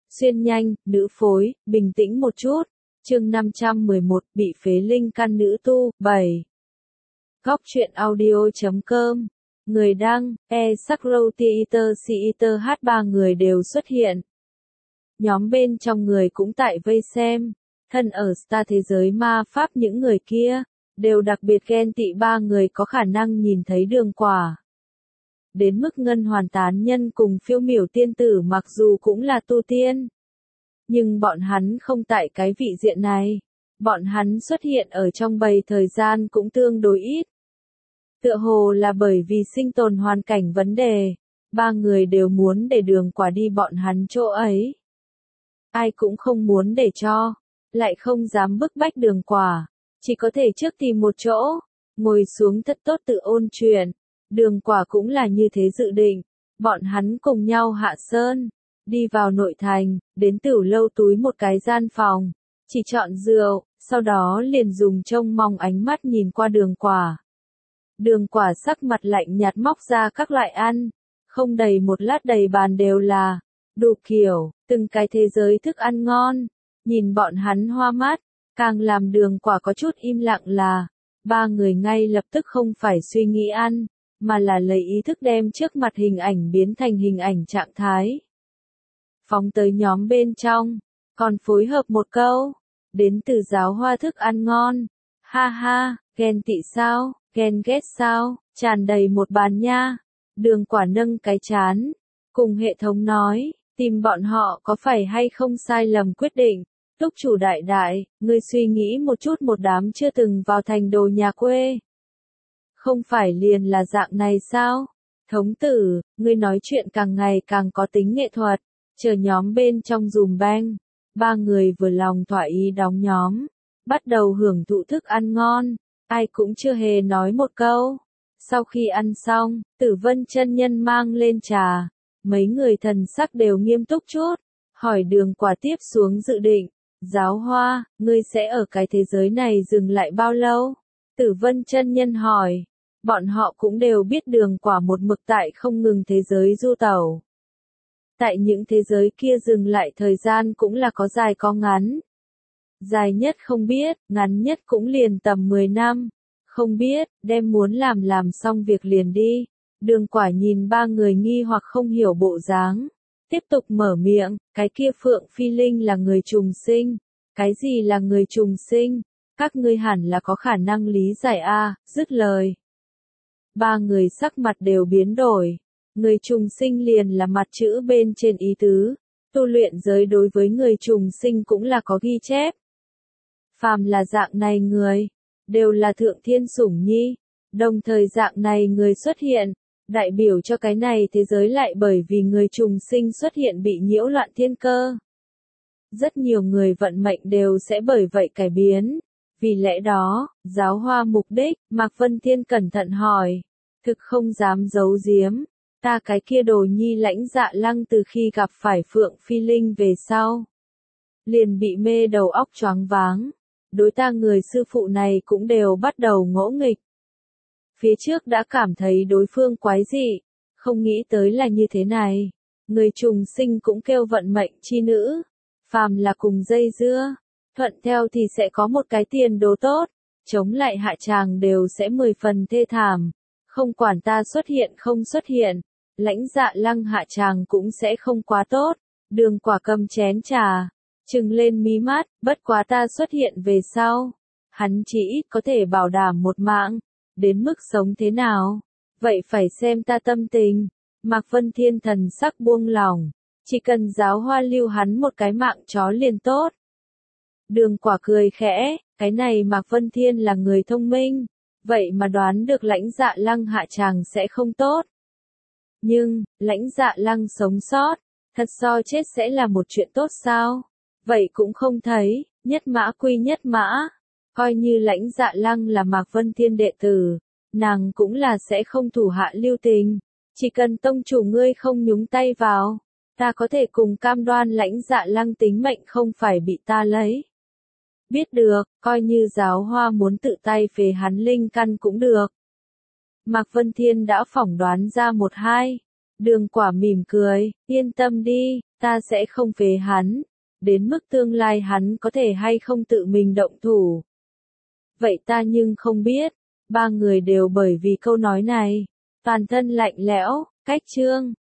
Xuyên nhanh, nữ phối, bình tĩnh một chút. Chương 511, bị phế linh căn nữ tu, 7. Góc truyện audio.com. Người đăng, Sakrotheater Theater H3 người đều xuất hiện. Nhóm bên trong người cũng tại vây xem. Thân ở Star thế giới ma pháp những người kia, đều đặc biệt ghen tị ba người có khả năng nhìn thấy đường quả. Đến mức ngân hoàn tán nhân cùng phiêu miểu tiên tử mặc dù cũng là tu tiên. Nhưng bọn hắn không tại cái vị diện này. Bọn hắn xuất hiện ở trong bầy thời gian cũng tương đối ít. Tựa hồ là bởi vì sinh tồn hoàn cảnh vấn đề, ba người đều muốn để đường quả đi bọn hắn chỗ ấy. Ai cũng không muốn để cho, lại không dám bức bách đường quả, chỉ có thể trước tìm một chỗ, ngồi xuống thật tốt tự ôn chuyện. Đường quả cũng là như thế dự định, bọn hắn cùng nhau hạ sơn, đi vào nội thành, đến Tửu Lâu túi một cái gian phòng, chỉ chọn rượu, sau đó liền dùng trông mong ánh mắt nhìn qua đường quả. Đường quả sắc mặt lạnh nhạt móc ra các loại ăn, không đầy một lát đầy bàn đều là, đủ kiểu, từng cái thế giới thức ăn ngon, nhìn bọn hắn hoa mắt, càng làm đường quả có chút im lặng là, ba người ngay lập tức không phải suy nghĩ ăn, mà là lấy ý thức đem trước mặt hình ảnh biến thành hình ảnh trạng thái. Phóng tới nhóm bên trong, còn phối hợp một câu, đến từ giáo hoa thức ăn ngon, ha ha, ghen tị sao, ghen ghét sao, tràn đầy một bàn nha. Đường quả nâng cái chán, cùng hệ thống nói, tìm bọn họ có phải hay không sai lầm quyết định. Túc chủ đại đại, ngươi suy nghĩ một chút, một đám chưa từng vào thành đồ nhà quê. Không phải liền là dạng này sao? Thống tử, ngươi nói chuyện càng ngày càng có tính nghệ thuật. Chờ nhóm bên trong dùm beng, ba người vừa lòng thỏa ý đóng nhóm, bắt đầu hưởng thụ thức ăn ngon, ai cũng chưa hề nói một câu. Sau khi ăn xong, Tử Vân chân nhân mang lên trà, mấy người thần sắc đều nghiêm túc chút, hỏi đường quả tiếp xuống dự định. Giáo hoa, ngươi sẽ ở cái thế giới này dừng lại bao lâu? Tử Vân chân nhân hỏi. Bọn họ cũng đều biết đường quả một mực tại không ngừng thế giới du tẩu. Tại những thế giới kia dừng lại thời gian cũng là có dài có ngắn. Dài nhất không biết, ngắn nhất cũng liền tầm 10 năm. Không biết, đem muốn làm xong việc liền đi. Đường quả nhìn ba người nghi hoặc không hiểu bộ dáng. Tiếp tục mở miệng, cái kia Phượng Phi Linh là người trùng sinh. Cái gì là người trùng sinh? Các ngươi hẳn là có khả năng lý giải a. Dứt lời. Ba người sắc mặt đều biến đổi. Người trùng sinh liền là mặt chữ bên trên ý tứ. Tu luyện giới đối với người trùng sinh cũng là có ghi chép. Phàm là dạng này người, đều là thượng thiên sủng nhi. Đồng thời dạng này người xuất hiện, đại biểu cho cái này thế giới lại bởi vì người trùng sinh xuất hiện bị nhiễu loạn thiên cơ. Rất nhiều người vận mệnh đều sẽ bởi vậy cải biến. Vì lẽ đó, giáo hoa mục đích, Mạc Vân Thiên cẩn thận hỏi. Thực không dám giấu giếm. Ta cái kia đồ nhi Lãnh Dạ Lăng từ khi gặp phải Phượng Phi Linh về sau. Liền bị mê đầu óc choáng váng. Đối ta người sư phụ này cũng đều bắt đầu ngỗ nghịch. Phía trước đã cảm thấy đối phương quái dị. Không nghĩ tới là như thế này. Người trùng sinh cũng kêu vận mệnh chi nữ. Phàm là cùng dây dưa. Thuận theo thì sẽ có một cái tiền đồ tốt. Chống lại hạ tràng đều sẽ 10 phần thê thảm. Không quản ta xuất hiện không xuất hiện. Lãnh Dạ Lăng hạ tràng cũng sẽ không quá tốt. Đường quả cầm chén trà. Trừng lên mí mắt, bất quá ta xuất hiện về sau. Hắn chỉ ít có thể bảo đảm một mạng. Đến mức sống thế nào? Vậy phải xem ta tâm tình. Mạc Vân Thiên thần sắc buông lỏng. Chỉ cần giáo hoa lưu hắn một cái mạng chó liền tốt. Đường quả cười khẽ, cái này Mạc Vân Thiên là người thông minh. Vậy mà đoán được Lãnh Dạ Lăng hạ tràng sẽ không tốt. Nhưng, Lãnh Dạ Lăng sống sót, thật so chết sẽ là một chuyện tốt sao? Vậy cũng không thấy, nhất mã quy nhất mã. Coi như Lãnh Dạ Lăng là Mạc Vân Thiên đệ tử, nàng cũng là sẽ không thủ hạ lưu tình. Chỉ cần tông chủ ngươi không nhúng tay vào, ta có thể cùng cam đoan Lãnh Dạ Lăng tính mệnh không phải bị ta lấy. Biết được, coi như giáo hoa muốn tự tay phế hắn linh căn cũng được. Mạc Vân Thiên đã phỏng đoán ra một hai. Đường Quả mỉm cười, yên tâm đi, ta sẽ không phế hắn. Đến mức tương lai hắn có thể hay không tự mình động thủ. Vậy ta nhưng không biết. Ba người đều bởi vì câu nói này. Toàn thân lạnh lẽo, cách chương.